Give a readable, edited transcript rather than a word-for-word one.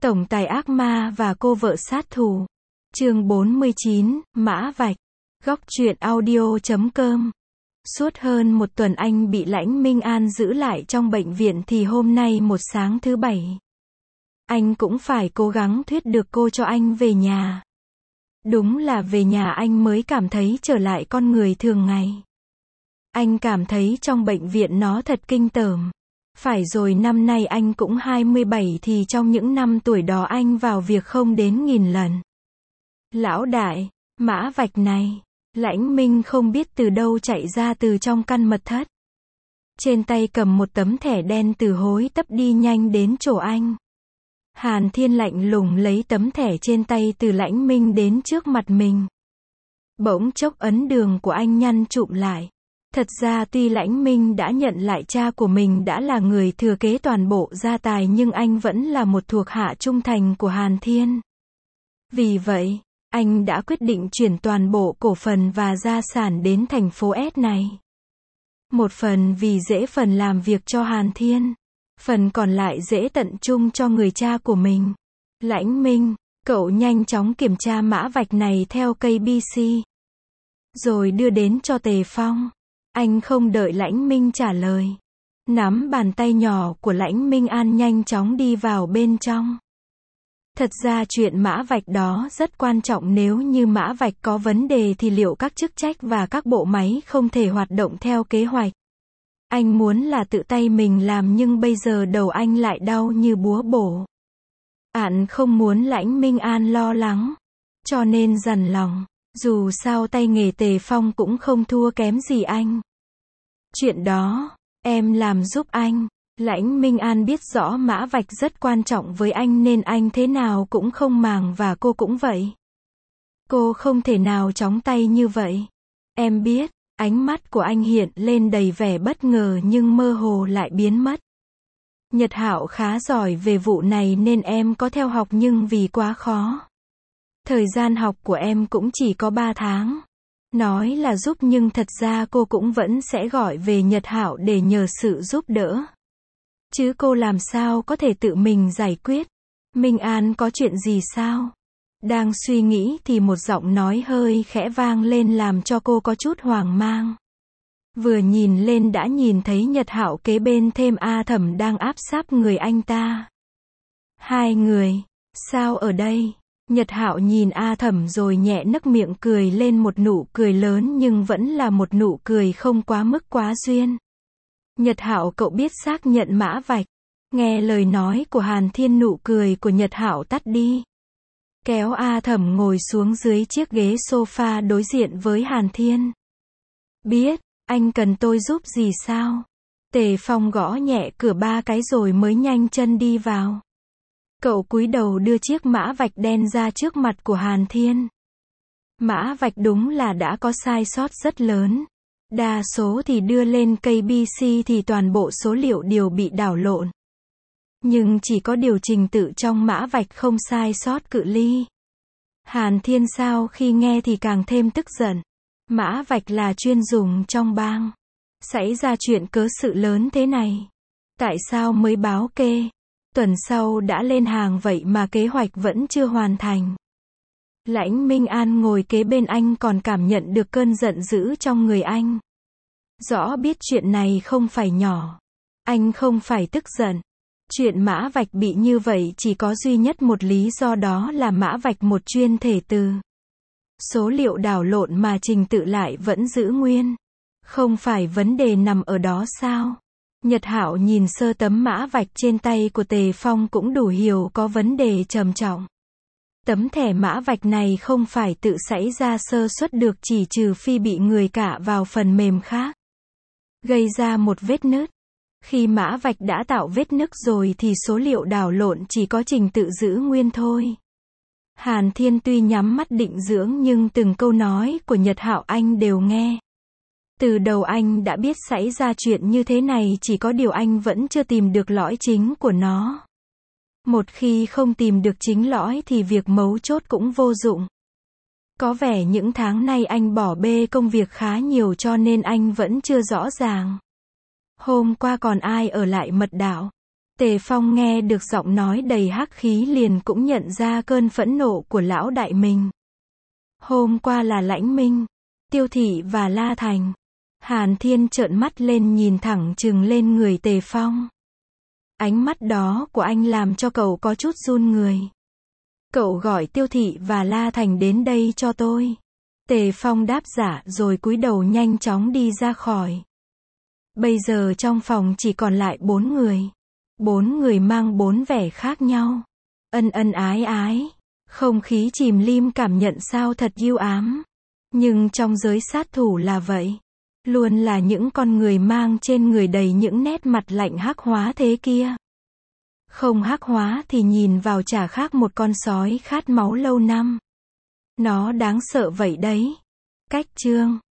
Tổng tài ác ma và cô vợ sát thủ. Chương 49, Mã Vạch. Góc truyện audio.com. Suốt hơn một tuần anh bị Lãnh Minh An giữ lại trong bệnh viện thì hôm nay một sáng thứ Bảy. Anh cũng phải cố gắng thuyết được cô cho anh về nhà. Đúng là về nhà anh mới cảm thấy trở lại con người thường ngày. Anh cảm thấy trong bệnh viện nó thật kinh tởm. Phải rồi, năm nay anh cũng 27 thì trong những năm tuổi đó anh vào việc không đến 1000 lần. Lão đại, Mã Vạch này. Lãnh Minh không biết từ đâu chạy ra từ trong căn mật thất. Trên tay cầm một tấm thẻ đen từ hối tấp đi nhanh đến chỗ anh. Hàn Thiên lạnh lùng lấy tấm thẻ trên tay từ Lãnh Minh đến trước mặt mình. Bỗng chốc ấn đường của anh nhăn chụm lại. Thật ra tuy Lãnh Minh đã nhận lại cha của mình đã là người thừa kế toàn bộ gia tài nhưng anh vẫn là một thuộc hạ trung thành của Hàn Thiên. Vì vậy, anh đã quyết định chuyển toàn bộ cổ phần và gia sản đến thành phố S này. Một phần vì dễ phần làm việc cho Hàn Thiên. Phần còn lại dễ tận trung cho người cha của mình. Lãnh Minh, cậu nhanh chóng kiểm tra Mã Vạch này theo KBC. Rồi đưa đến cho Tề Phong. Anh không đợi Lãnh Minh trả lời. Nắm bàn tay nhỏ của Lãnh Minh An nhanh chóng đi vào bên trong. Thật ra chuyện Mã Vạch đó rất quan trọng, nếu như Mã Vạch có vấn đề thì liệu các chức trách và các bộ máy không thể hoạt động theo kế hoạch. Anh muốn là tự tay mình làm nhưng bây giờ đầu anh lại đau như búa bổ. Ạn không muốn Lãnh Minh An lo lắng. Cho nên dằn lòng. Dù sao tay nghề Tề Phong cũng không thua kém gì anh. Chuyện đó, em làm giúp anh. Lãnh Minh An biết rõ Mã Vạch rất quan trọng với anh nên anh thế nào cũng không màng, và cô cũng vậy. Cô không thể nào chóng tay như vậy. Em biết, ánh mắt của anh hiện lên đầy vẻ bất ngờ nhưng mơ hồ lại biến mất. Nhật Hạo khá giỏi về vụ này nên em có theo học nhưng vì quá khó. Thời gian học của em cũng chỉ có 3 tháng. Nói là giúp nhưng thật ra cô cũng vẫn sẽ gọi về Nhật Hạo để nhờ sự giúp đỡ. Chứ cô làm sao có thể tự mình giải quyết. Minh An có chuyện gì sao? Đang suy nghĩ thì một giọng nói hơi khẽ vang lên làm cho cô có chút hoang mang. Vừa nhìn lên đã nhìn thấy Nhật Hạo kế bên thêm A Thẩm đang áp sát người anh ta. Hai người, sao ở đây? Nhật Hạo nhìn A Thẩm rồi nhẹ nấc miệng cười lên một nụ cười lớn nhưng vẫn là một nụ cười không quá mức quá duyên. Nhật Hạo, cậu biết xác nhận Mã Vạch. Nghe lời nói của Hàn Thiên, nụ cười của Nhật Hạo tắt đi. Kéo A Thẩm ngồi xuống dưới chiếc ghế sofa đối diện với Hàn Thiên. Biết, anh cần tôi giúp gì sao? Tề Phong gõ nhẹ cửa 3 cái rồi mới nhanh chân đi vào. Cậu cúi đầu đưa chiếc Mã Vạch đen ra trước mặt của Hàn Thiên. Mã Vạch đúng là đã có sai sót rất lớn. Đa số thì đưa lên KBC thì toàn bộ số liệu đều bị đảo lộn. Nhưng chỉ có điều trình tự trong Mã Vạch không sai sót cự ly. Hàn Thiên sau khi nghe thì càng thêm tức giận. Mã Vạch là chuyên dùng trong bang. Xảy ra chuyện cớ sự lớn thế này. Tại sao mới báo kê? Tuần sau đã lên hàng vậy mà kế hoạch vẫn chưa hoàn thành. Lãnh Minh An ngồi kế bên anh còn cảm nhận được cơn giận dữ trong người anh. Rõ biết chuyện này không phải nhỏ. Anh không phải tức giận. Chuyện Mã Vạch bị như vậy chỉ có duy nhất một lý do, đó là Mã Vạch một chuyên thể từ. Số liệu đảo lộn mà trình tự lại vẫn giữ nguyên. Không phải vấn đề nằm ở đó sao? Nhật Hạo nhìn sơ tấm Mã Vạch trên tay của Tề Phong cũng đủ hiểu có vấn đề trầm trọng. Tấm thẻ Mã Vạch này không phải tự xảy ra sơ suất được, chỉ trừ phi bị người cạ vào phần mềm khác, gây ra một vết nứt. Khi Mã Vạch đã tạo vết nứt rồi thì số liệu đảo lộn chỉ có trình tự giữ nguyên thôi. Hàn Thiên tuy nhắm mắt định dưỡng nhưng từng câu nói của Nhật Hạo anh đều nghe. Từ đầu anh đã biết xảy ra chuyện như thế này, chỉ có điều anh vẫn chưa tìm được lõi chính của nó. Một khi không tìm được chính lõi thì việc mấu chốt cũng vô dụng. Có vẻ những tháng nay anh bỏ bê công việc khá nhiều cho nên anh vẫn chưa rõ ràng. Hôm qua còn ai ở lại mật đạo? Tề Phong nghe được giọng nói đầy hắc khí liền cũng nhận ra cơn phẫn nộ của lão đại mình. Hôm qua là Lãnh Minh, Tiêu Thị và La Thành. Hàn Thiên trợn mắt lên nhìn thẳng trừng lên người Tề Phong. Ánh mắt đó của anh làm cho cậu có chút run người. Cậu gọi Tiêu Thị và La Thành đến đây cho tôi. Tề Phong đáp dạ rồi cúi đầu nhanh chóng đi ra khỏi. Bây giờ trong phòng chỉ còn lại 4 người. 4 người mang 4 vẻ khác nhau. Ân ân ái ái. Không khí chìm lim cảm nhận sao thật ưu ám. Nhưng trong giới sát thủ là vậy. Luôn là những con người mang trên người đầy những nét mặt lạnh hắc hóa thế kia. Không hắc hóa thì nhìn vào chả khác một con sói khát máu lâu năm. Nó đáng sợ vậy đấy. Cách chương